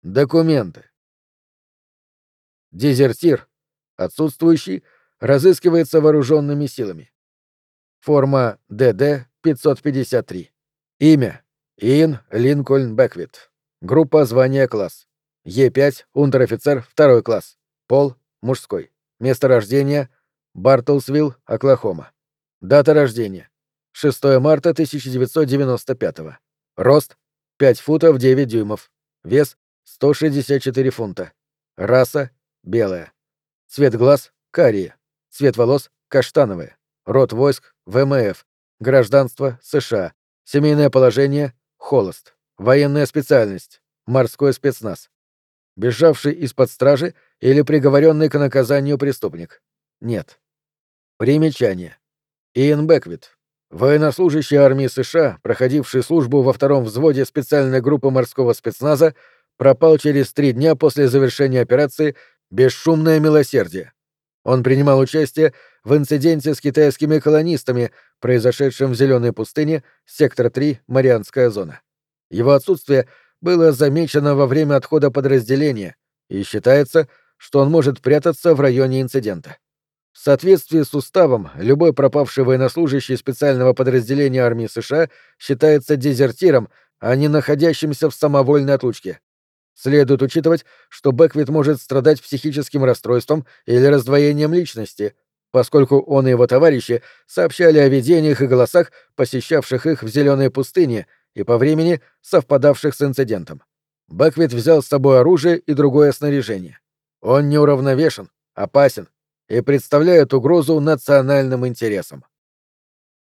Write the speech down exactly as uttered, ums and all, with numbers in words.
Документы. Дезертир, отсутствующий, разыскивается вооруженными силами. Форма Д Д пятьсот пятьдесят три. Имя: Иэн Линкольн Бэквит. Группа, звание, класс. Е пять, унтер-офицер, второй класс. Пол: мужской. Место рождения: Бартлсвилл, Оклахома. Дата рождения: шестого марта тысяча девятьсот девяносто пятого. Рост: пять футов девять дюймов. Вес: сто шестьдесят четыре фунта. Раса: белая. Цвет глаз: карие. Цвет волос: каштановые. Род войск: В М Ф. Гражданство: США. Семейное положение: холост. Военная специальность: морской спецназ. Бежавший из-под стражи или приговоренный к наказанию преступник? Нет. Примечание. Иэн Бэквит. Военнослужащий армии США, проходивший службу во втором взводе специальной группы морского спецназа, пропал через три дня после завершения операции «Бесшумное милосердие». Он принимал участие в инциденте с китайскими колонистами, произошедшем в Зеленой пустыне, сектор три, Марианская зона. Его отсутствие было замечено во время отхода подразделения, и считается, что он может прятаться в районе инцидента. В соответствии с уставом, любой пропавший военнослужащий специального подразделения армии США считается дезертиром, а не находящимся в самовольной отлучке. Следует учитывать, что Бэквит может страдать психическим расстройством или раздвоением личности, поскольку он и его товарищи сообщали о видениях и голосах, посещавших их в Зеленой пустыне и по времени совпадавших с инцидентом. Бэквит взял с собой оружие и другое снаряжение. Он неуравновешен, опасен и представляет угрозу национальным интересам.